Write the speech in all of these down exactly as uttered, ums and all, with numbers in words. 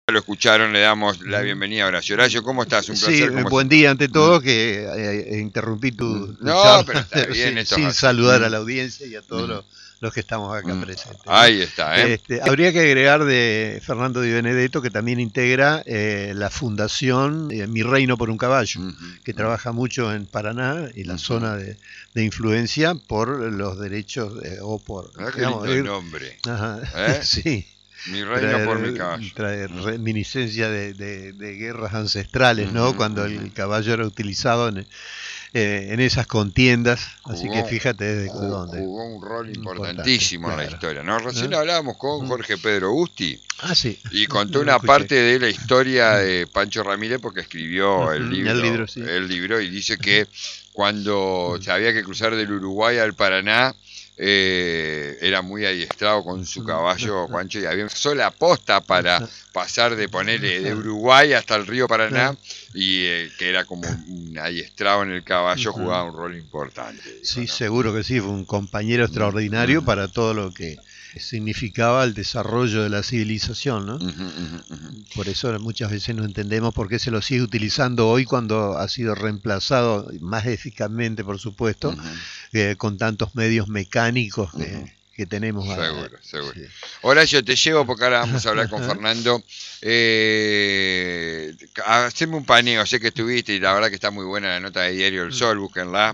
lo escucharon, le damos la bienvenida a Horacio. Horacio, ¿cómo estás? Un placer. Sí, ¿Cómo buen estás? día ante todo, que eh, interrumpí tu, tu No, charla, pero está bien, sin, esto sin es así. saludar a Mm, la audiencia y a todos mm, los, los que estamos acá mm. presentes, ¿no? Ahí está, ¿eh? Este, habría que agregar de Fernando Di Benedetto, que también integra eh, la fundación eh, Mi Reino por un Caballo, Uh que -huh, trabaja mucho en Paraná y la uh -huh. zona de, de influencia por los derechos eh, o por, Ah, qué digamos, lindo eh, nombre. ajá, ¿Eh? sí. Mi reino Traer, por mi caballo. traer Uh reminiscencia de, de, de guerras ancestrales, ¿no? -huh, Cuando uh el -huh. caballo era utilizado en, eh, en esas contiendas, así que Jugó, fíjate desde jugó, dónde. jugó un rol Importante, importantísimo en la claro. historia, ¿no? Recién ¿Eh? hablábamos con Uh-huh. Jorge Pedro Busti Ah, sí, y contó no lo una escuché. parte de la historia de Pancho Ramírez porque escribió el Uh-huh. El libro, libro, sí. el libro y dice que cuando Uh-huh. se había que cruzar del Uruguay al Paraná, eh, era muy adiestrado con su caballo Pancho y había una sola posta para pasar de ponerle de Uruguay hasta el río Paraná y eh, que era como un adiestrado en el caballo, jugaba un rol importante. Dijo, Sí, ¿no? seguro que sí, fue un compañero extraordinario para todo lo que significaba el desarrollo de la civilización, ¿no? Uh -huh, uh -huh. Por eso muchas veces no entendemos por qué se lo sigue utilizando hoy cuando ha sido reemplazado más eficazmente, por supuesto, uh -huh. eh, con tantos medios mecánicos que, uh -huh. que tenemos. Seguro, a, seguro. Sí. Horacio, te llevo porque ahora vamos a hablar con Fernando. Eh, haceme un paneo, sé que estuviste y la verdad que está muy buena la nota de Diario El Sol, búsquenla,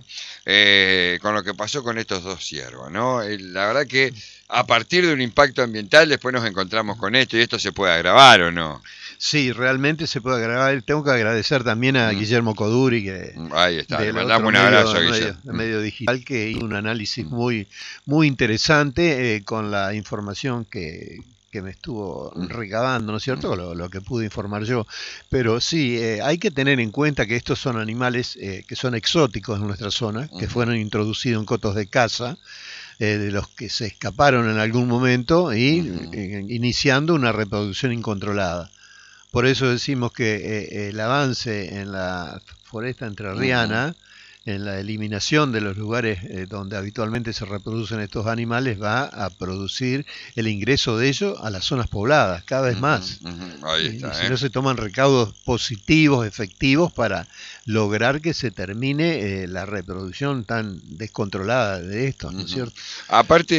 eh, con lo que pasó con estos dos ciervos, ¿no? La verdad que a partir de un impacto ambiental después nos encontramos con esto y esto se puede agravar o no. Sí, realmente se puede agravar. Tengo que agradecer también a mm. Guillermo Coduri, que ahí está, le mandamos un abrazo medio, a medio, Guillermo. medio digital, que hizo un análisis muy, muy interesante eh, con la información que, que me estuvo recabando, ¿no es cierto? Lo, lo que pude informar yo. Pero sí, eh, hay que tener en cuenta que estos son animales eh, que son exóticos en nuestra zona, que fueron introducidos en cotos de caza, eh, de los que se escaparon en algún momento y uh-huh. eh, iniciando una reproducción incontrolada. Por eso decimos que eh, el avance en la foresta entrerriana, uh-huh. en la eliminación de los lugares eh, donde habitualmente se reproducen estos animales, va a producir el ingreso de ellos a las zonas pobladas, cada vez uh-huh, más. Uh-huh. Ahí está, y, y si ¿eh? no se toman recaudos positivos, efectivos, para lograr que se termine eh, la reproducción tan descontrolada de estos, ¿no es uh-huh. cierto? Aparte,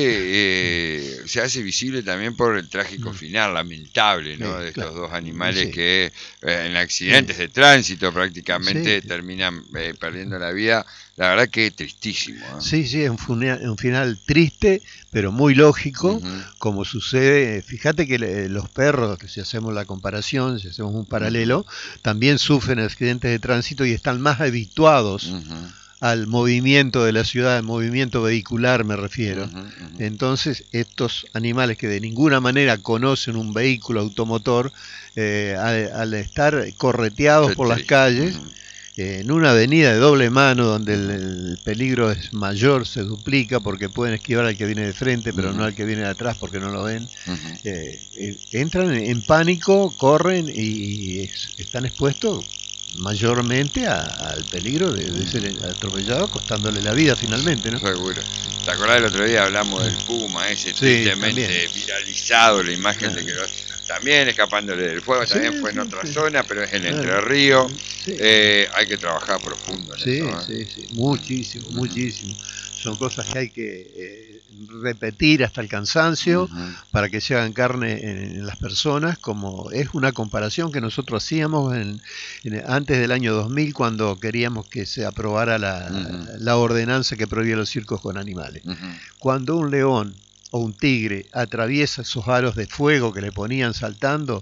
eh, se hace visible también por el trágico uh-huh. final, lamentable, ¿no? Sí, de estos claro. dos animales sí. que eh, en accidentes sí. de tránsito prácticamente sí. terminan eh, perdiendo la vida. La verdad que es tristísimo. ¿eh? Sí, sí, es un, funa, un final triste, pero muy lógico, uh-huh. como sucede. Fíjate que le, los perros, que si hacemos la comparación, si hacemos un paralelo, uh-huh. también sufren accidentes de tránsito y están más habituados uh-huh. al movimiento de la ciudad, al movimiento vehicular me refiero. Uh-huh, uh-huh. Entonces, estos animales que de ninguna manera conocen un vehículo automotor, eh, al, al estar correteados Qué por triste. las calles, uh-huh. en una avenida de doble mano donde el, el peligro es mayor, se duplica porque pueden esquivar al que viene de frente, pero uh-huh. no al que viene de atrás porque no lo ven. Uh-huh. eh, eh, entran en pánico, corren y es, están expuestos mayormente a, al peligro de, de ser atropellado, costándole la vida finalmente, ¿no? Seguro. ¿Te acordás el otro día hablamos del puma, ese sí, tristemente también. viralizado, la imagen ah. de que lo, también escapándole del fuego, también sí, fue en sí, otra sí. zona, pero es en Entre Ríos. Sí. Eh, hay que trabajar profundo en sí, eso. ¿eh? Sí, sí, muchísimo, uh-huh. muchísimo. Son cosas que hay que eh, repetir hasta el cansancio uh-huh. para que se hagan carne en, en las personas, como es una comparación que nosotros hacíamos en, en, antes del año dos mil, cuando queríamos que se aprobara la, uh-huh. la ordenanza que prohibía los circos con animales. Uh-huh. Cuando un león o un tigre atraviesa esos aros de fuego que le ponían saltando,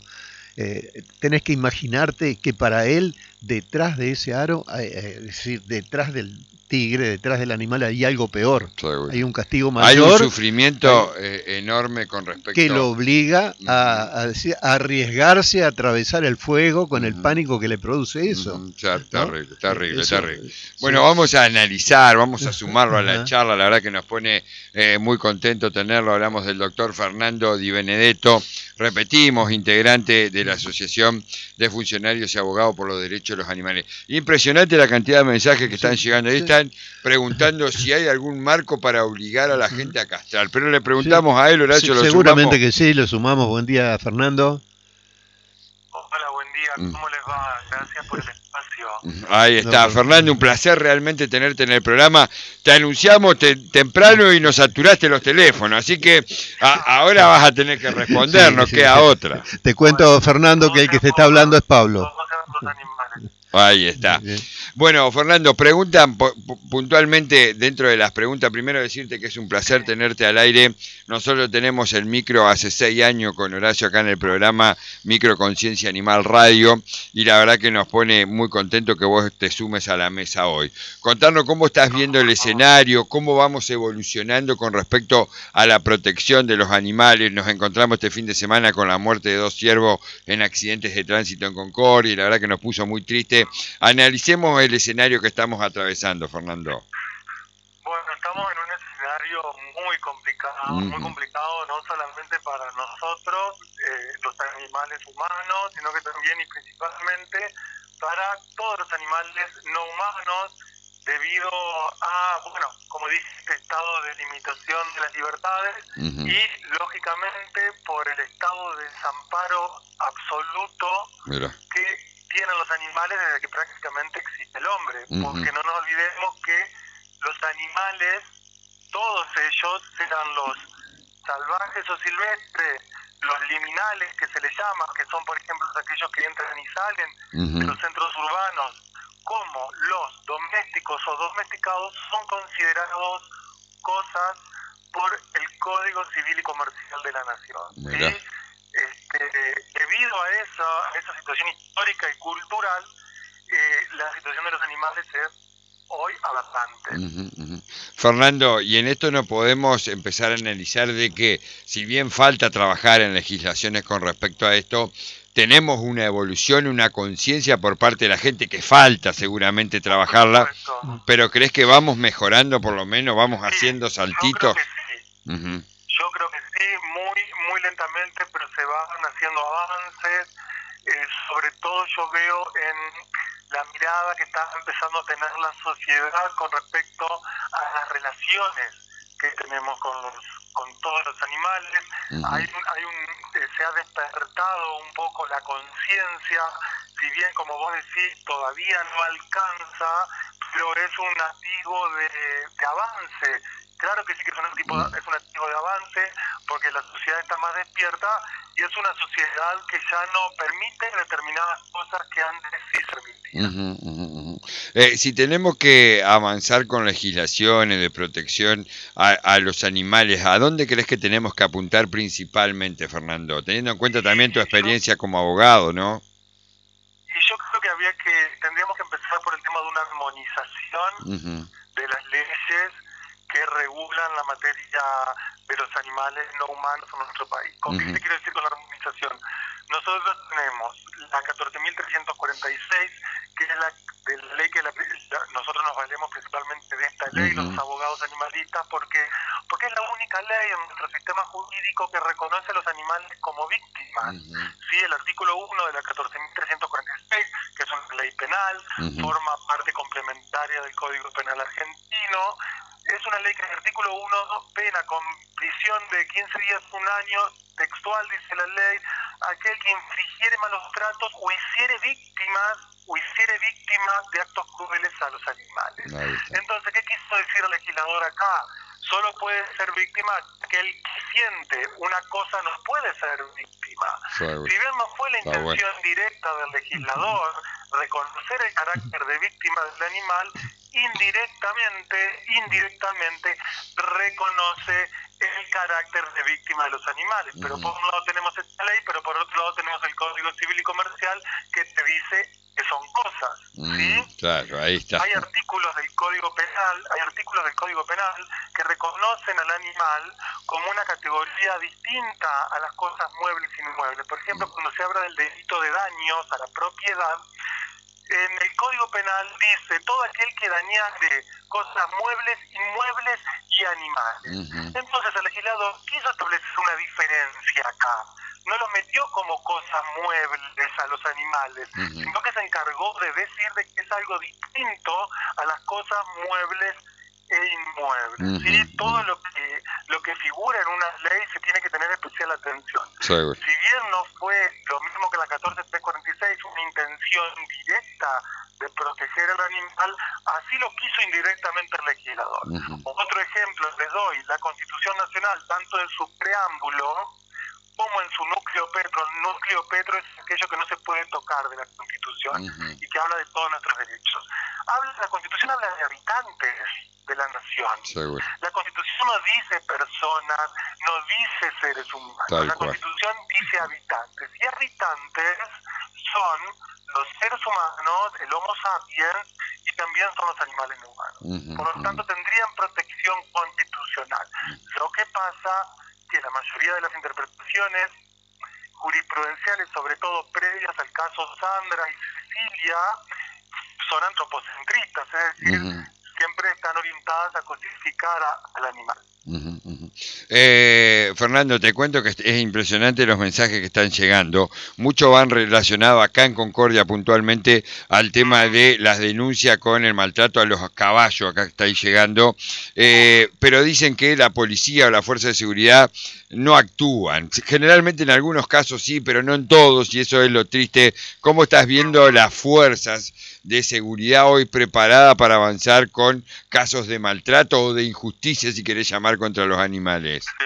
eh, tenés que imaginarte que para él, detrás de ese aro, eh, es decir, detrás del tigre, detrás del animal, hay algo peor. Seguro. Hay un castigo mayor. Hay un sufrimiento hay, eh, enorme con respecto... que lo obliga uh-huh. a, a, decir, a arriesgarse a atravesar el fuego con uh-huh. el pánico que le produce eso. Uh-huh. Ya, ¿no? Terrible, terrible, eso, terrible. Sí. Bueno, vamos a analizar, vamos a sumarlo a la charla, la verdad que nos pone eh, muy contento tenerlo. Hablamos del doctor Fernando Di Benedetto, repetimos, integrante de la Asociación de Funcionarios y Abogados por los Derechos de los Animales. Impresionante la cantidad de mensajes que están sí, llegando. Ahí sí. están preguntando si hay algún marco para obligar a la gente a castrar. Pero le preguntamos sí. a él, Horacio, sí, lo seguramente sumamos. que sí, lo sumamos. Buen día, Fernando. Hola, buen día, ¿cómo les va? Gracias por el espacio. Ahí está, Fernando, un placer realmente tenerte en el programa. Te anunciamos te, temprano y nos saturaste los teléfonos, así que a, ahora vas a tener que responder, sí, no sí. queda otra. Te cuento, bueno, Fernando, que el que te está hablando es Pablo. Ahí está. Bueno, Fernando, preguntan puntualmente dentro de las preguntas. Primero decirte que es un placer tenerte al aire. Nosotros tenemos el micro hace seis años con Horacio acá en el programa Micro Conciencia Animal Radio y la verdad que nos pone muy contento que vos te sumes a la mesa hoy. Contarnos cómo estás viendo el escenario, cómo vamos evolucionando con respecto a la protección de los animales. Nos encontramos este fin de semana con la muerte de dos ciervos en accidentes de tránsito en Concordia y la verdad que nos puso muy triste. Analicemos el escenario que estamos atravesando, Fernando. Bueno, estamos en un escenario muy complicado, uh-huh. muy complicado no solamente para nosotros, eh, los animales humanos, sino que también y principalmente para todos los animales no humanos, debido a, bueno, como dije, este estado de limitación de las libertades uh-huh. y, lógicamente, por el estado de desamparo absoluto Mira. que tienen los animales desde que prácticamente existe el hombre, uh-huh. porque no nos olvidemos que los animales, todos ellos, sean los salvajes o silvestres, los liminales que se les llama, que son por ejemplo aquellos que entran y salen uh-huh. de los centros urbanos, como los domésticos o domesticados, son considerados cosas por el Código Civil y Comercial de la Nación. ¿Sí? Este, debido a esa, a esa situación histórica y cultural, eh, la situación de los animales es hoy aberrante. Uh-huh, uh-huh. Fernando, y en esto no podemos empezar a analizar de que, si bien falta trabajar en legislaciones con respecto a esto, tenemos una evolución, una conciencia por parte de la gente que falta seguramente trabajarla, pero ¿crees que vamos mejorando por lo menos, vamos sí, haciendo saltitos? Yo creo que sí. Uh-huh. Yo creo que sí, muy, muy lentamente, pero se van haciendo avances. Eh, sobre todo yo veo en la mirada que está empezando a tener la sociedad con respecto a las relaciones que tenemos con los, con todos los animales. Uh-huh. Hay un, hay un, eh, se ha despertado un poco la conciencia, si bien como vos decís todavía no alcanza, pero es un atisbo de, de avance. Claro que sí que es un, tipo de, es un atisbo de avance, porque la sociedad está más despierta y es una sociedad que ya no permite determinadas cosas que antes sí se permitían. Uh-huh, uh-huh. Eh, si tenemos que avanzar con legislaciones de protección a, a los animales, ¿a dónde crees que tenemos que apuntar principalmente, Fernando? Teniendo en cuenta también tu experiencia como abogado, ¿no? Y yo creo que había que tendríamos que empezar por el tema de una armonización uh-huh. de las leyes que regulan la materia de los animales no humanos en nuestro país. ¿Con uh-huh. qué te quiero decir con la armonización? Nosotros tenemos la catorce mil trescientos cuarenta y seis, que es la, de la ley que la, la, nosotros nos valemos principalmente de esta ley, uh-huh. los abogados animalistas, porque porque es la única ley en nuestro sistema jurídico que reconoce a los animales como víctimas. Uh-huh. Sí, el artículo uno de la catorce mil trescientos cuarenta y seis, que es una ley penal, uh-huh. forma parte complementaria del Código Penal argentino. Es una ley que en el artículo uno pena con prisión de quince días, un año, textual dice la ley, aquel que infligiere malos tratos o hiciere víctimas o hiciere víctimas de actos crueles a los animales. Entonces, ¿qué quiso decir el legislador acá? Solo puede ser víctima aquel que siente, una cosa no puede ser víctima. Si bien no fue la intención bueno. directa del legislador reconocer el carácter de víctima del animal, indirectamente, indirectamente reconoce el carácter de víctima de los animales. Pero por un lado tenemos esta ley, pero por otro lado tenemos el Código Civil y Comercial que te dice que son cosas, ¿sí? Mm, claro, ahí está. Hay artículos del Código Penal, hay artículos del Código Penal que reconocen al animal como una categoría distinta a las cosas muebles y inmuebles. Por ejemplo, cuando se habla del delito de daños a la propiedad, en el Código Penal dice todo aquel que dañase cosas muebles, inmuebles y animales. Uh-huh. Entonces el legislador quiso establecer una diferencia acá. No los metió como cosas muebles a los animales, uh-huh. sino que se encargó de decir de que es algo distinto a las cosas muebles e inmuebles. Uh-huh. ¿Sí? Todo lo que lo que figura en una ley se tiene que tener especial atención. Seguro. Si bien no fue lo mismo que la catorce mil trescientos cuarenta y seis, una intención directa de proteger al animal, así lo quiso indirectamente el legislador. Uh-huh. Otro ejemplo les doy, la Constitución Nacional, tanto en su preámbulo como en su núcleo petro. El núcleo petro es aquello que no se puede tocar de la Constitución uh-huh. y que habla de todos nuestros derechos. Habla, la Constitución habla de habitantes de la nación. Seguro. La Constitución no dice personas, no dice seres humanos. Tal la cual. Constitución dice habitantes. Y habitantes son los seres humanos, el Homo sapiens, y también son los animales no humanos. Uh-huh. Por lo tanto, tendrían protección constitucional. Lo que pasa que la mayoría de las interpretaciones jurisprudenciales, sobre todo previas al caso Sandra y Cecilia, son antropocentristas, es decir, uh-huh. siempre están orientadas a cosificar a, al animal. Uh-huh, uh-huh. Eh, Fernando, te cuento que es impresionante los mensajes que están llegando. Muchos van relacionados acá en Concordia puntualmente al tema de las denuncias con el maltrato a los caballos, acá está ahí llegando, eh, pero dicen que la policía o la fuerza de seguridad no actúan. Generalmente en algunos casos sí, pero no en todos, y eso es lo triste. ¿Cómo estás viendo las fuerzas de seguridad hoy preparadas para avanzar con casos de maltrato o de injusticia, si querés llamar, contra los animales? Sí.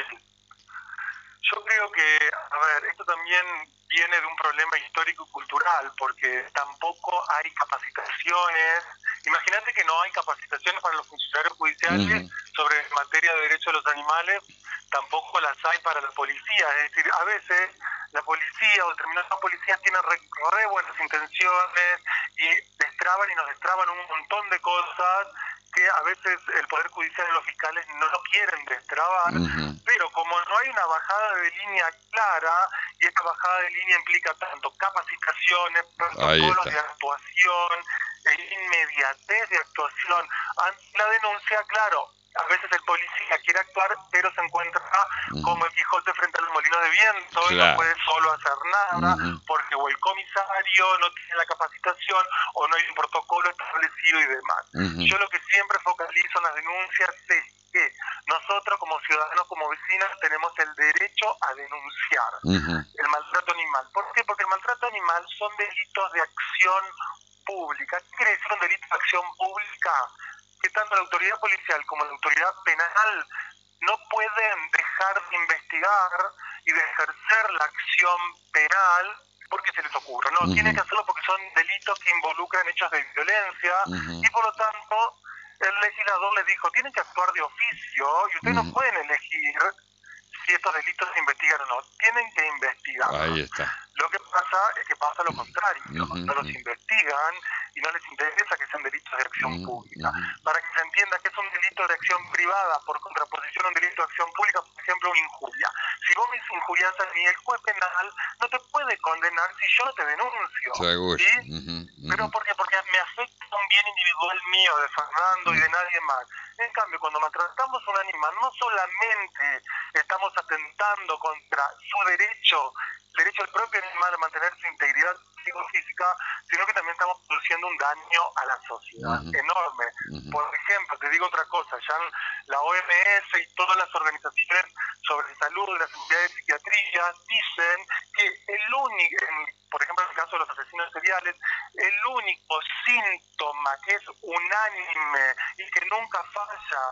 Yo creo que, a ver, esto también viene de un problema histórico y cultural, porque tampoco hay capacitaciones. Imagínate que no hay capacitaciones para los funcionarios judiciales uh-huh. sobre materia de derechos de los animales, tampoco las hay para la policía. Es decir, a veces la policía o determinadas policías tienen re, re buenas intenciones y destraban y nos destraban un montón de cosas que a veces el Poder Judicial y los fiscales no lo quieren destrabar, uh-huh. pero como no hay una bajada de línea clara, y esta bajada de línea implica tanto capacitaciones, protocolos de actuación, e inmediatez de actuación ante la denuncia, claro, a veces el policía quiere actuar, pero se encuentra uh-huh. como el Quijote frente a los molinos de viento, claro. y no puede solo hacer nada, uh-huh. porque o el comisario no tiene la capacitación, o no hay un protocolo establecido y demás. Uh-huh. Yo lo que siempre focalizo en las denuncias es que nosotros como ciudadanos, como vecinos, tenemos el derecho a denunciar uh-huh. el maltrato animal. ¿Por qué? Porque el maltrato animal son delitos de acción pública. ¿Qué quiere decir un delito de acción pública? Que tanto la autoridad policial como la autoridad penal no pueden dejar de investigar y de ejercer la acción penal porque se les ocurra. No, uh-huh. tienen que hacerlo porque son delitos que involucran hechos de violencia uh-huh. y por lo tanto el legislador les dijo, tienen que actuar de oficio y ustedes uh-huh. no pueden elegir si estos delitos se investigan o no, tienen que investigar. Ahí está. Lo que pasa es que pasa lo contrario, uh-huh. no los investigan y no les interesa que sean delitos de acción uh-huh. pública. Uh-huh. Para que se entienda que es un delito de acción privada por contraposición a un delito de acción pública, por ejemplo, una injuria. Si vos me injurias a mí, el juez penal no te puede condenar si yo no te denuncio. Seguro. ¿Sí? Uh-huh. Uh-huh. ¿Pero por qué? Porque me afecta un bien individual mío, de Fernando uh-huh. y de nadie más. En cambio, cuando maltratamos a un animal, no solamente estamos atentando contra su derecho, el derecho del propio animal a mantener su integridad psicofísica, sino que también estamos produciendo un daño a la sociedad uh-huh. enorme. Uh-huh. Por ejemplo, te digo otra cosa, ya la O M S y todas las organizaciones sobre salud, las entidades de psiquiatría, dicen que el único, por ejemplo en el caso de los asesinos seriales, el único síntoma que es unánime y que nunca falla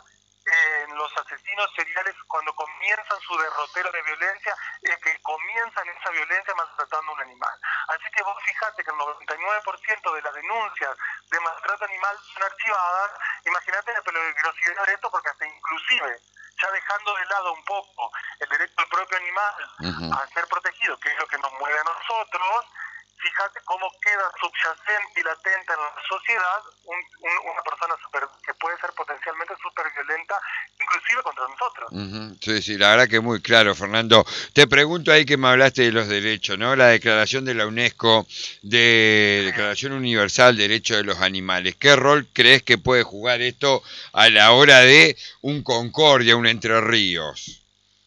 en los asesinos seriales cuando comienzan su derrotero de violencia es que comienzan esa violencia maltratando a un animal. Así que vos fijate que el noventa y nueve por ciento de las denuncias de maltrato animal son archivadas. Imagínate la peligrosidad de esto, porque hasta inclusive, ya dejando de lado un poco el derecho del propio animal uh-huh. a ser protegido, que es lo que nos mueve a nosotros, fíjate cómo queda subyacente y latente en la sociedad un, un, una persona super, que puede ser potencialmente súper violenta, inclusive contra nosotros. Uh-huh. Sí, sí, la verdad que muy claro, Fernando. Te pregunto ahí que me hablaste de los derechos, ¿no? La declaración de la UNESCO, de sí. Declaración Universal de Derechos de los Animales. ¿Qué rol crees que puede jugar esto a la hora de un Concordia, un Entre Ríos?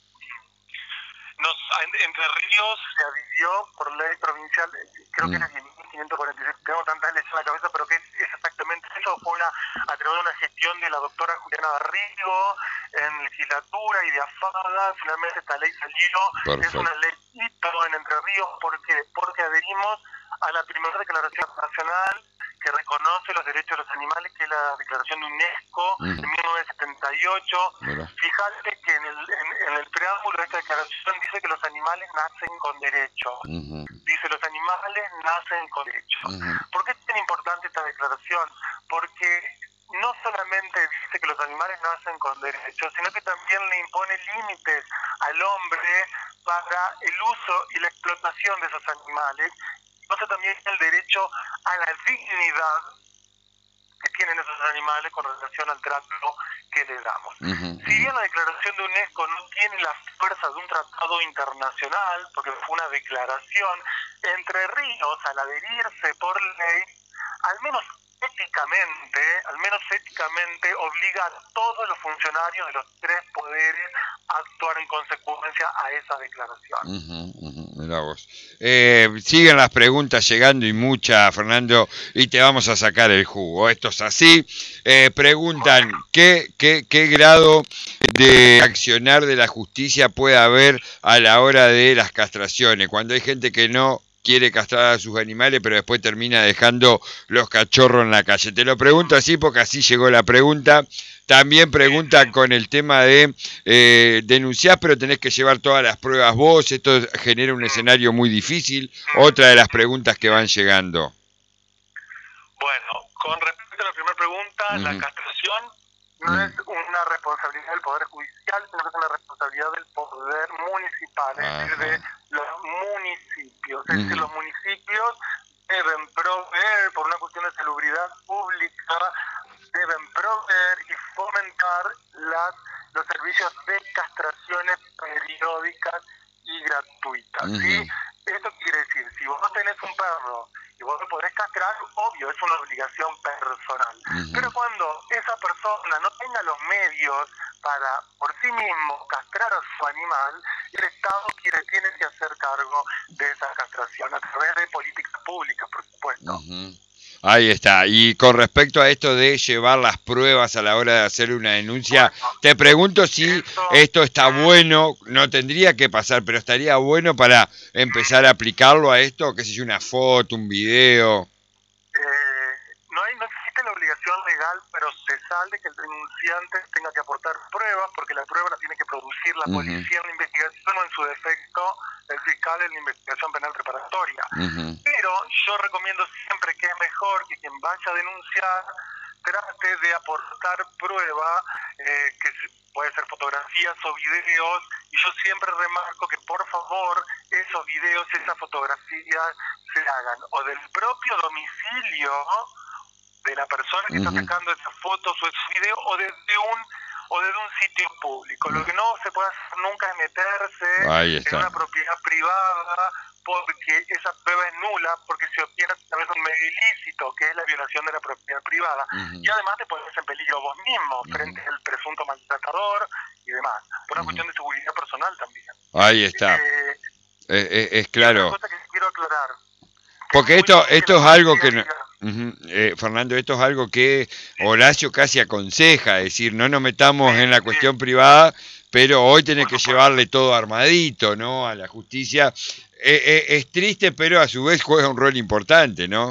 Nos, Entre Ríos se adhirió por ley provincial, creo mm. que era diez mil quinientos cuarenta y seis, tengo tantas leyes en la cabeza, pero que es, es exactamente eso, fue una, a través generó una gestión de la doctora Juliana Barrigo en legislatura y de AFADA. Finalmente esta ley salió. Perfecto. Es una ley hito en Entre Ríos porque, porque adherimos a la primera declaración nacional que reconoce los derechos de los animales, que es la declaración de UNESCO uh-huh. en mil novecientos setenta y ocho. Mira. Fíjate que en el, en, en el preámbulo de esta declaración dice que los animales nacen con derechos. Uh-huh. Dice, los animales nacen con derechos. Uh-huh. ¿Por qué es tan importante esta declaración? Porque no solamente dice que los animales nacen con derechos, sino que también le impone límites al hombre para el uso y la explotación de esos animales. Entonces también el derecho a la dignidad que tienen esos animales con relación al trato que le damos. Uh-huh. Si bien la declaración de UNESCO no tiene la fuerza de un tratado internacional, porque fue una declaración, Entre Ríos, al adherirse por ley, al menos éticamente, al menos éticamente, obliga a todos los funcionarios de los tres poderes a actuar en consecuencia a esa declaración. Uh-huh, uh-huh, mirá vos. Eh, siguen las preguntas llegando y muchas, Fernando, y te vamos a sacar el jugo. Esto es así. Eh, preguntan, ¿qué, qué, ¿qué grado de accionar de la justicia puede haber a la hora de las castraciones? Cuando hay gente que no quiere castrar a sus animales, pero después termina dejando los cachorros en la calle. Te lo pregunto así porque así llegó la pregunta. También preguntan con el tema de eh, denunciar, pero tenés que llevar todas las pruebas vos. Esto genera un escenario muy difícil. Otra de las preguntas que van llegando. Bueno, con respecto a la primera pregunta, uh-huh. la castración no uh-huh. es una responsabilidad del Poder Judicial, sino que es una responsabilidad del Poder Municipal, uh-huh. es decir, de los municipios. Uh-huh. Es decir, los municipios deben proveer, por una cuestión de salubridad pública, deben proveer y fomentar las, los servicios de castraciones periódicas y gratuitas. Uh-huh. ¿Sí? Esto quiere decir, si vos tenés un perro y vos lo podés castrar, obvio, es una obligación personal. Uh-huh. Pero cuando esa persona no tenga los medios para por sí mismo castrar a su animal, el Estado quiere, tiene que hacer cargo de esa castración a través de políticas públicas, por supuesto. Uh-huh. Ahí está. Y con respecto a esto de llevar las pruebas a la hora de hacer una denuncia, bueno, te pregunto si esto, esto está bueno, no tendría que pasar, pero estaría bueno para empezar a aplicarlo a esto, qué sé yo, una foto, un video. Eh, no hay, no existe la obligación legal, pero se sale que el denunciante tenga que aportar pruebas, porque la prueba la tiene que producir la uh-huh. policía en la investigación o en su defecto el fiscal en la investigación penal preparatoria. Uh-huh. Pero yo recomiendo siempre que es mejor que quien vaya a denunciar trate de aportar prueba, eh, que puede ser fotografías o videos, y yo siempre remarco que por favor esos videos, esas fotografías se hagan o del propio domicilio de la persona que uh-huh. está sacando esas fotos o esos videos, o desde un o desde un sitio público. Lo que no se puede hacer nunca es meterse en una propiedad privada, porque esa prueba es nula, porque se obtiene a través de un medio ilícito, que es la violación de la propiedad privada. Uh-huh. Y además te pones en peligro vos mismo, uh-huh. frente al presunto maltratador y demás, por una uh-huh. cuestión de seguridad personal también. Ahí está. Eh, eh, eh, es claro. Una cosa que quiero aclarar. Porque esto, esto es algo que... No, uh-huh. eh, Fernando, esto es algo que Horacio casi aconseja, es decir, no nos metamos sí, en la cuestión sí. privada, pero hoy tenés que llevarle todo armadito, ¿no? A la justicia. Eh, eh, es triste, pero a su vez juega un rol importante, ¿no?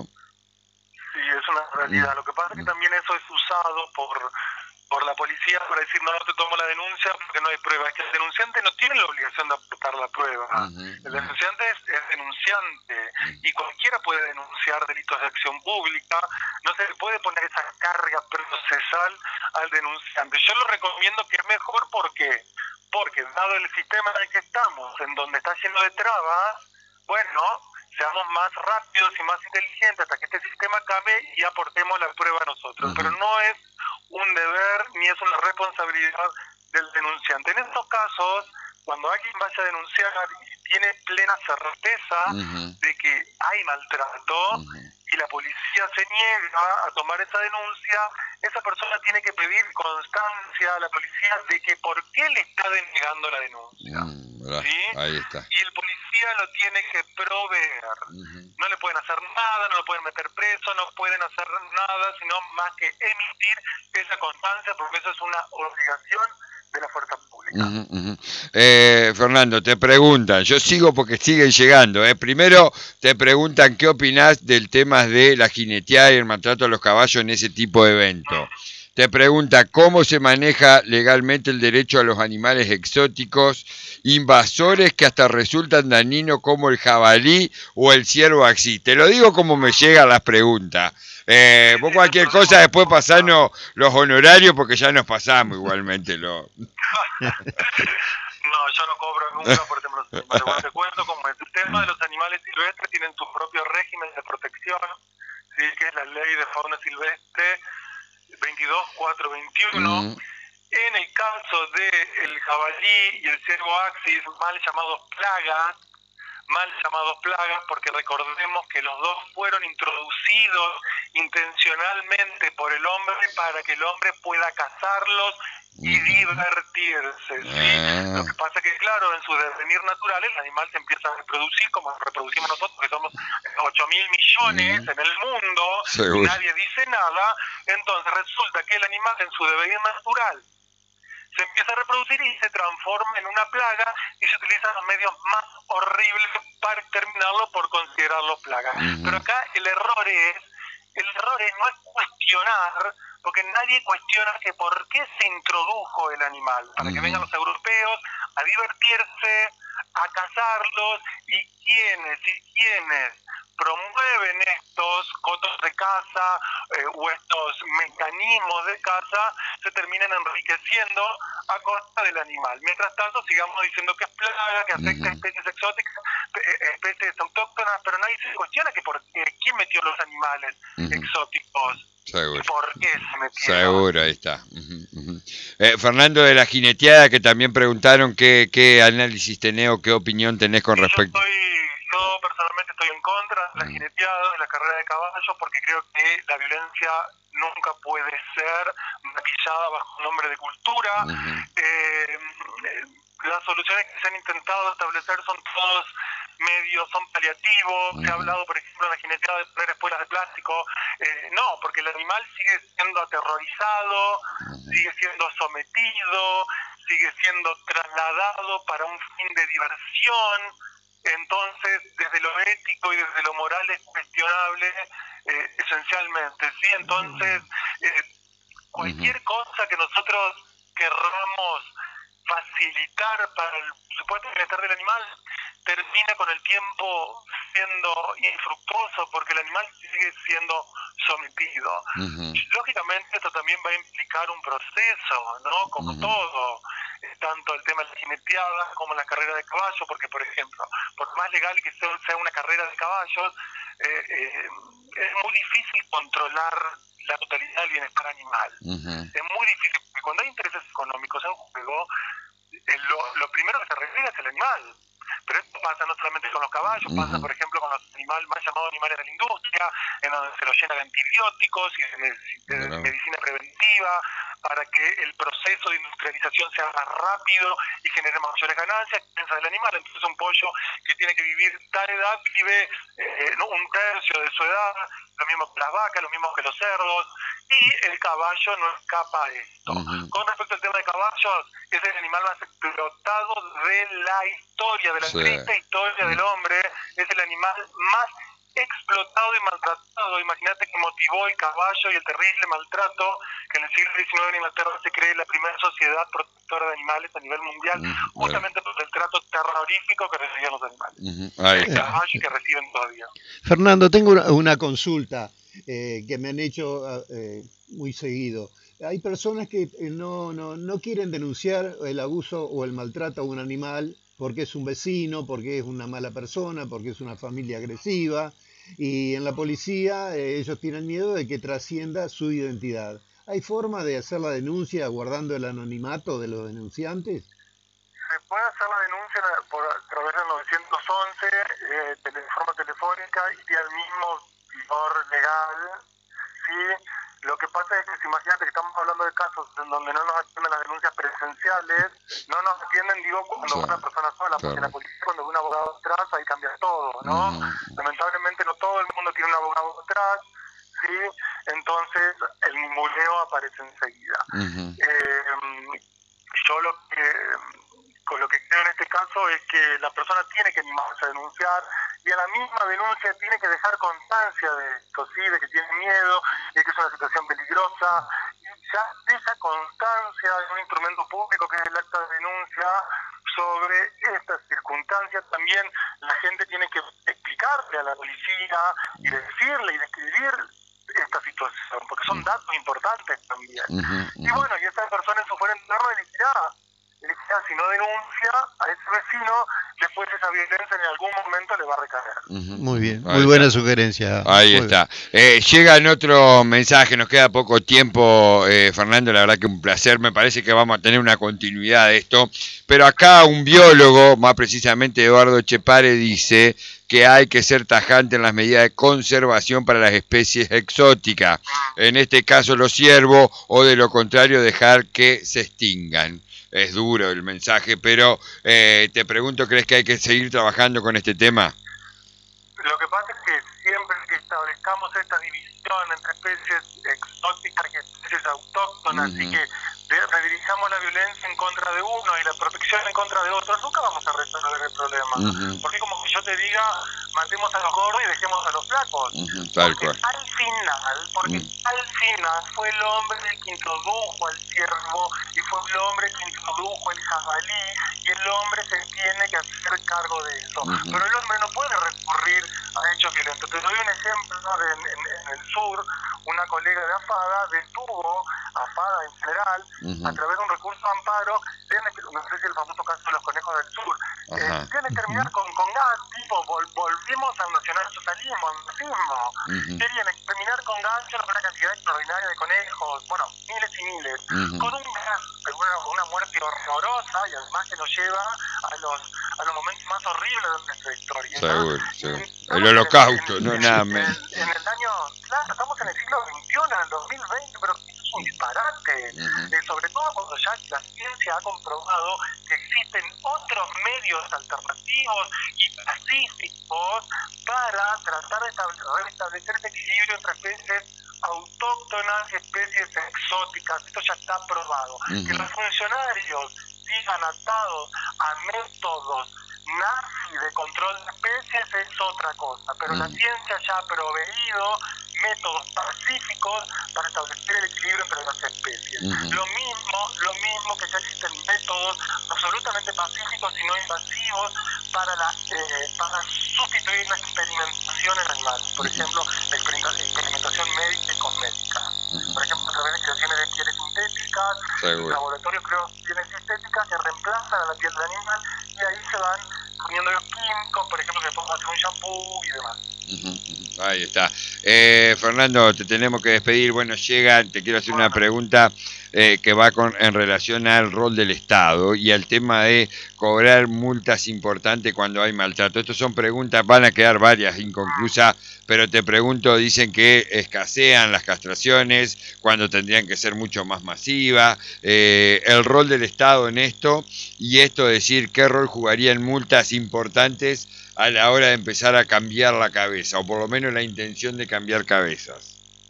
Sí, es una realidad. Lo que pasa es que también eso es usado por... por la policía para decir no, no te tomo la denuncia porque no hay prueba. Es que el denunciante no tiene la obligación de aportar la prueba. Uh-huh. El denunciante es, es denunciante uh-huh. y cualquiera puede denunciar delitos de acción pública. No se le puede poner esa carga procesal al denunciante. Yo lo recomiendo que es mejor porque porque dado el sistema en el que estamos, en donde está lleno de trabas, bueno, seamos más rápidos y más inteligentes hasta que este sistema cambie y aportemos la prueba a nosotros. Uh-huh. Pero no es un deber ni es una responsabilidad del denunciante. En estos casos, cuando alguien vaya a denunciar y tiene plena certeza uh-huh. de que hay maltrato uh-huh. y la policía se niega a tomar esa denuncia, esa persona tiene que pedir constancia a la policía de que por qué le está denegando la denuncia. Mm, ¿sí? Ahí está. Y el policía lo tiene que proveer. Uh-huh. No le pueden hacer nada, no lo pueden meter preso, no pueden hacer nada, sino más que emitir esa constancia, porque eso es una obligación de la fuerza pública. Uh-huh, uh-huh. Eh, Fernando, te preguntan, yo sigo porque siguen llegando. ¿eh? Primero te preguntan qué opinás del tema de la jineteada y el maltrato a los caballos en ese tipo de evento. Te pregunta cómo se maneja legalmente el derecho a los animales exóticos, invasores que hasta resultan dañinos como el jabalí o el ciervo axi. Te lo digo como me llegan las preguntas. Eh, vos cualquier cosa después pasarnos los honorarios porque ya nos pasamos igualmente. Lo... No, yo no cobro nunca por tema de los animales. Bueno, te cuento como el tema de los animales silvestres tienen su propio régimen de protección, ¿sí? Que es la ley de fauna silvestre veintidós mil cuatrocientos veintiuno. Mm. En el caso del jabalí y el ciervo axis, mal llamados plagas, mal llamados plagas, porque recordemos que los dos fueron introducidos intencionalmente por el hombre para que el hombre pueda cazarlos y divertirse, ¿sí? Lo que pasa es que, claro, en su devenir natural el animal se empieza a reproducir como reproducimos nosotros, que somos ocho mil millones mm. en el mundo, y nadie dice nada. Entonces resulta que el animal en su devenir natural se empieza a reproducir y se transforma en una plaga, y se utilizan los medios más horribles para exterminarlo por considerarlo plaga. Mm. Pero acá el error es, el error es no es cuestionar, porque nadie cuestiona que por qué se introdujo el animal, para uh-huh. que vengan los europeos a divertirse, a cazarlos, y quienes y quienes promueven estos cotos de caza eh, o estos mecanismos de caza se terminan enriqueciendo a costa del animal. Mientras tanto sigamos diciendo que es plaga, que afecta uh-huh. a especies exóticas, especies autóctonas, pero nadie se cuestiona que por qué, quién metió los animales uh-huh. exóticos. Seguro. ¿Por qué se metieron? Seguro, ahí está. Uh-huh, uh-huh. Eh, Fernando, de la jineteada, que también preguntaron qué, qué análisis tenés o qué opinión tenés con sí, respecto. Yo, estoy, yo personalmente estoy en contra de la uh-huh. jineteada, de la carrera de caballos, porque creo que la violencia nunca puede ser maquillada bajo nombre de cultura. Uh-huh. eh, las soluciones que se han intentado establecer son todos medios, son paliativos. Uh-huh. Se ha hablado, por ejemplo, de la jineteada de poner espuelas de plástico. Eh, no, porque el animal sigue siendo aterrorizado, uh-huh. sigue siendo sometido, sigue siendo trasladado para un fin de diversión. Entonces, desde lo ético y desde lo moral es cuestionable, eh, esencialmente, ¿sí? Entonces, eh, cualquier uh-huh. cosa que nosotros querramos facilitar para el supuesto bienestar del animal termina con el tiempo siendo infructuoso, porque el animal sigue siendo sometido. Uh-huh. Lógicamente esto también va a implicar un proceso, ¿no? Como uh-huh. todo, tanto el tema de la jineteada como la carrera de caballos, porque, por ejemplo, por más legal que sea una carrera de caballos, eh, eh, es muy difícil controlar la totalidad del bienestar animal. Uh-huh. Es muy difícil, porque cuando hay intereses económicos en juego, eh, lo, lo primero que se regresa es el animal. Pero esto pasa no solamente con los caballos, uh-huh. pasa, por ejemplo, con los animales más llamados animales de la industria, en donde se los llena de antibióticos y de, de, de medicina preventiva, para que el proceso de industrialización sea más rápido y genere mayores ganancias. Piensa del animal, entonces un pollo que tiene que vivir tal edad vive eh, ¿no? un tercio de su edad, lo mismo que las vacas, lo mismo que los cerdos, y el caballo no escapa a esto. Uh-huh. Con respecto al tema de caballos, es el animal más explotado de la historia, de la sí. triste historia uh-huh. del hombre, es el animal más explotado y maltratado. Imagínate que motivó el caballo y el terrible maltrato que en el siglo diecinueve en Inglaterra se cree la primera sociedad protectora de animales a nivel mundial, uh-huh. justamente por el trato terrorífico que recibían los animales. Uh-huh. Ahí el caballo y que reciben todavía. Fernando, tengo una, una consulta eh, que me han hecho eh, muy seguido. Hay personas que no, no, no quieren denunciar el abuso o el maltrato a un animal porque es un vecino, porque es una mala persona, porque es una familia agresiva, y en la policía eh, ellos tienen miedo de que trascienda su identidad. ¿Hay forma de hacer la denuncia guardando el anonimato de los denunciantes? Se puede hacer la denuncia por a través del nueve once, eh, de forma telefónica, y al mismo rigor legal, ¿sí? Lo que pasa es que, si imagínate que estamos hablando de casos en donde no nos atienden las denuncias presenciales, no nos atienden, digo, cuando sí, una persona sola, porque claro, la policía, cuando ve un abogado atrás, ahí cambia todo, ¿no? Uh-huh. Lamentablemente no todo el mundo tiene un abogado atrás, ¿sí? Entonces el mimuleo aparece enseguida. Uh-huh. Eh, yo lo que... Con lo que creo en este caso es que la persona tiene que animarse a denunciar, y a la misma denuncia tiene que dejar constancia de esto, ¿sí? De que tiene miedo, de que es una situación peligrosa, y ya esa constancia de un instrumento público que es el acta de denuncia sobre estas circunstancias. También la gente tiene que explicarle a la policía y decirle y describir esta situación, porque son datos importantes también. Uh-huh, uh-huh. Y bueno, y esa persona en su fuero interno elegirá, elegirá, si no denuncia a ese vecino, después esa violencia en algún momento le va a recaer. Uh-huh. Muy bien, muy Ahí buena está. sugerencia. Ahí muy está. Eh, llegan otro mensaje, nos queda poco tiempo, eh, Fernando, la verdad que un placer, me parece que vamos a tener una continuidad de esto, pero acá un biólogo, más precisamente Eduardo Chepare, dice que hay que ser tajante en las medidas de conservación para las especies exóticas, en este caso los ciervos, o de lo contrario dejar que se extingan. Es duro el mensaje, pero eh, te pregunto, ¿crees que hay que seguir trabajando con este tema? Lo que pasa es que siempre que establezcamos esta división entre especies exóticas y especies autóctonas, uh-huh, y que redirijamos la violencia en contra de uno y la protección en contra de otro, nunca vamos a resolver el problema. Uh-huh. Porque como que yo te diga, matemos a los gordos y dejemos a los flacos. Uh-huh, tal porque cual. al final, porque uh-huh. al final fue el hombre el que introdujo al ciervo, y fue el hombre que introdujo el jabalí, y el hombre se tiene que hacer cargo de eso. Uh-huh. Pero el hombre no puede recurrir a hechos violentos. Te doy un ejemplo de, en, en el sur, una colega de AFADA detuvo a AFADA en general, uh-huh, a través de un recurso de amparo, tiene que, no sé si el famoso caso de los conejos del sur, uh-huh, eh, tiene que terminar uh-huh. con, con gas, tipo, vol, volvimos al nacionalsocialismo, al nazismo, uh-huh, querían exterminar con gas una cantidad extraordinaria de conejos, bueno, miles y miles, uh-huh, con un gas, una, una muerte horrorosa, y además que nos lleva a los a los momentos más horribles de nuestra historia. Seguro, ¿no? seguro. El holocausto, en, no en, nada en, menos. En, en el año, claro, estamos en el siglo veintiuno, en el dos mil veinte, pero es un disparate, uh-huh, eh, sobre todo cuando ya la ciencia ha comprobado que existen otros medios alternativos y pacíficos para tratar de establecer, establecer ese equilibrio entre especies autóctonas y especies exóticas. Esto ya está probado. Uh-huh. Que los funcionarios sigan atados a métodos nazi de control de especies es otra cosa, pero uh-huh, la ciencia ya ha proveído métodos pacíficos para establecer el equilibrio entre las especies. Uh-huh. Lo mismo, lo mismo que ya existen métodos absolutamente pacíficos y no invasivos para la eh, para sustituir la experimentación en animales. Por ejemplo, la experimentación médica y cosmética. Uh-huh. Por ejemplo, a través de creaciones de pieles sintéticas, Seguro. laboratorios crean pieles sintéticas que reemplazan a la piel del animal, y ahí se van poniendo los químicos, por ejemplo, que pueden hacer un shampoo y demás. Uh-huh. Ahí está. Eh, Fernando, te tenemos que despedir. Bueno, llega, te quiero hacer una pregunta eh, que va con en relación al rol del Estado y al tema de cobrar multas importantes cuando hay maltrato. Estas son preguntas, van a quedar varias inconclusas, pero te pregunto, dicen que escasean las castraciones cuando tendrían que ser mucho más masivas. Eh, el rol del Estado en esto, y esto decir qué rol jugaría en multas importantes a la hora de empezar a cambiar la cabeza, o por lo menos la intención de cambiar cabezas.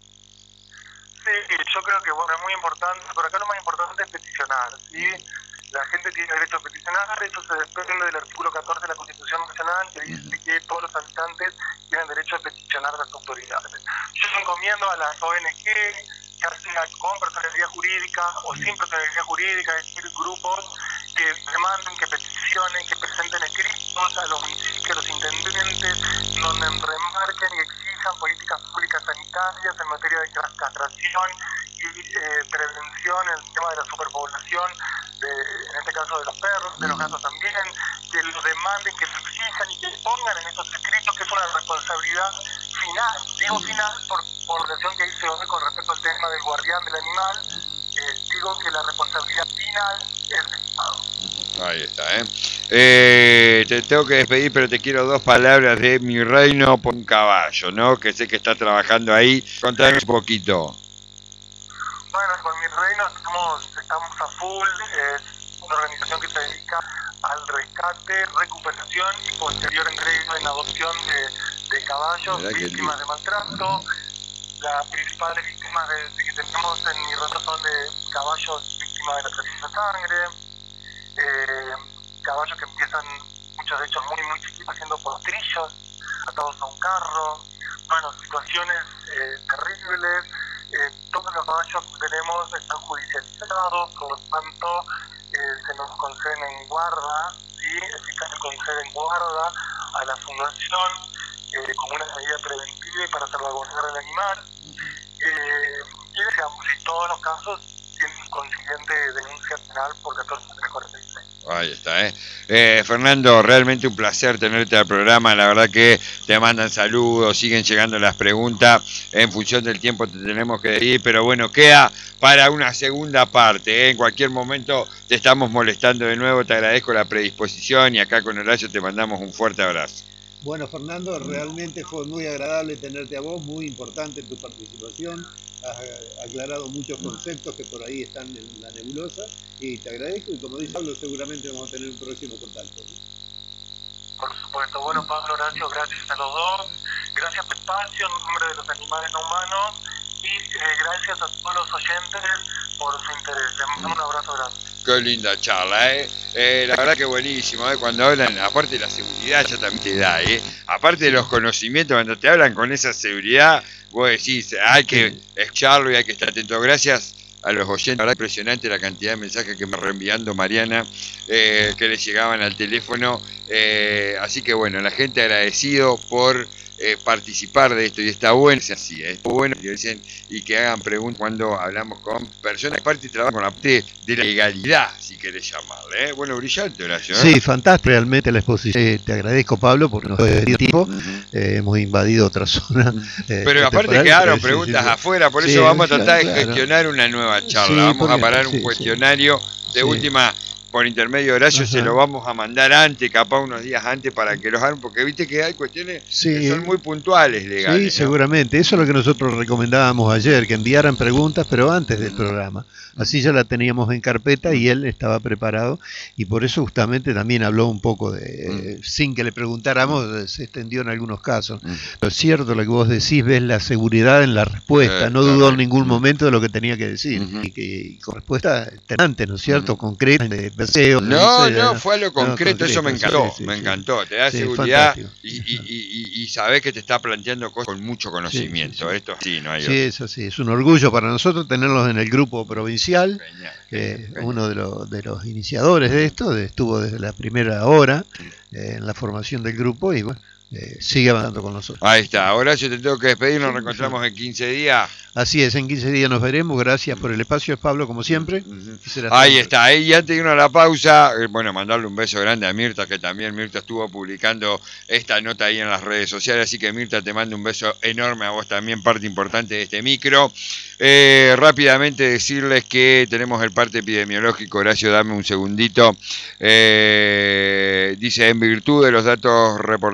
Sí, yo creo que bueno, es muy importante, pero acá lo más importante es peticionar, ¿sí? La gente tiene derecho a peticionar, eso se desprende del artículo catorce de la Constitución Nacional, que dice uh-huh. que todos los habitantes tienen derecho a peticionar a las autoridades. Yo encomiendo a las O N G, ya sea con personalidad jurídica o sin personalidad jurídica, es decir, grupos que demanden, que peticionen, que presenten escritos a los municipios, a los intendentes, donde remarquen y exijan políticas públicas sanitarias en materia de castración y eh, prevención en el tema de la superpoblación, de, en este caso de los perros, de los gatos también, que lo demanden, que lo exijan y que pongan en esos escritos que es una responsabilidad final. Digo final por, por relación que hice hoy con respecto al tema del guardián del animal, eh, digo que la responsabilidad final es del Estado. Ahí está, ¿eh? ¿eh? Te tengo que despedir, pero te quiero dos palabras de Mi Reino por un Caballo, ¿no? Que sé que estás trabajando ahí. Contame un poquito. Bueno, con Mi Reino estamos, estamos a full. Es una organización que se dedica al rescate, recuperación y posterior entrega en adopción de, de caballos víctimas de maltrato. Las principales víctimas de, de que tenemos en Mi Reino son de caballos víctimas de la transfusión de sangre. Eh, caballos que empiezan, muchos de ellos muy muy chiquitos, haciendo potrillos, atados a un carro, bueno, situaciones eh, terribles. Eh, todos los caballos que tenemos están judicializados, por lo tanto eh, se nos conceden en guarda, ¿sí? El fiscal concede en guarda a la fundación eh, como una medida preventiva y para salvaguardar el animal. Eh, y digamos, en todos los casos tienen consiguiente denuncia penal por catorce cuarenta y seis. Ahí está, ¿eh? ¿eh? Fernando, realmente un placer tenerte al programa. La verdad que te mandan saludos, siguen llegando las preguntas. En función del tiempo te tenemos que ir, pero bueno, queda para una segunda parte, ¿eh? En cualquier momento te estamos molestando de nuevo. Te agradezco la predisposición y acá con Horacio te mandamos un fuerte abrazo. Bueno, Fernando, realmente fue muy agradable tenerte a vos, muy importante tu participación. Has aclarado muchos conceptos que por ahí están en la nebulosa y te agradezco, y como dice Pablo, seguramente vamos a tener un próximo contacto. Por supuesto. Bueno, Pablo, Horacio, gracias a los dos, gracias por el espacio en nombre de los animales no humanos y eh, gracias a todos los oyentes por su interés. Les mando un abrazo grande. Qué linda charla, ¿eh? eh la verdad que buenísimo, ¿eh? Cuando hablan, aparte de la seguridad ya también te da, ¿eh? Aparte de los conocimientos, cuando te hablan con esa seguridad, vos decís, hay que escucharlo y hay que estar atento. Gracias a los oyentes, la verdad impresionante la cantidad de mensajes que me reenviando Mariana, eh, que les llegaban al teléfono, eh, así que bueno, la gente agradecido por eh, participar de esto, y está bueno, es así, ¿eh? Está bueno que dicen y que hagan preguntas cuando hablamos con personas que parte trabajan con la parte de la legalidad, si querés llamarle, ¿eh? Bueno, brillante, Horacio, ¿eh? Sí, fantástico realmente la exposición. Eh, te agradezco, Pablo, porque nos dio tiempo. Uh-huh. eh, hemos invadido otra zona. Eh, pero aparte quedaron preguntas sí, sí, afuera, por sí, eso vamos a tratar claro, de gestionar claro. una nueva charla. Sí, vamos a parar sí, un cuestionario sí. de última, por intermedio de Horacio, se lo vamos a mandar antes, capaz unos días antes, para que los hagan, porque viste que hay cuestiones sí. que son muy puntuales, legales. Sí, ¿no? Seguramente. Eso es lo que nosotros recomendábamos ayer, que enviaran preguntas, pero antes del programa. Así ya la teníamos en carpeta y él estaba preparado, y por eso justamente también habló un poco de, eh, sin que le preguntáramos, se extendió en algunos casos. Mm. Pero es cierto lo que vos decís, ves la seguridad en la respuesta, eh, no dudó claro. en ningún mm. momento de lo que tenía que decir, mm-hmm. y, que, y con respuesta tenante, ¿no es cierto?, mm. concreta, de deseo. No, no, no, fue a lo concreto, no, concreto eso me encantó, sí, sí, me sí. encantó, te da sí, seguridad y, y, y, y sabés que te está planteando cosas con mucho conocimiento, sí, sí, sí. esto sí, no hay Sí, otro. Eso sí, es un orgullo para nosotros tenerlos en el grupo provincial. Genial, que genial. Uno de los, de los iniciadores de esto, de, estuvo desde la primera hora eh, en la formación del grupo y bueno, eh, sigue avanzando con nosotros. Ahí está, ahora yo te tengo que despedir, nos reencontramos en quince días. Así es, en quince días nos veremos, gracias por el espacio, Pablo, como siempre. Ahí está, y antes de irnos a la pausa, bueno, mandarle un beso grande a Mirta, que también Mirta estuvo publicando esta nota ahí en las redes sociales, así que Mirta, te mando un beso enorme a vos también, parte importante de este micro. Eh, rápidamente decirles que tenemos el parte epidemiológico. Horacio, dame un segundito. Eh, dice, en virtud de los datos reportados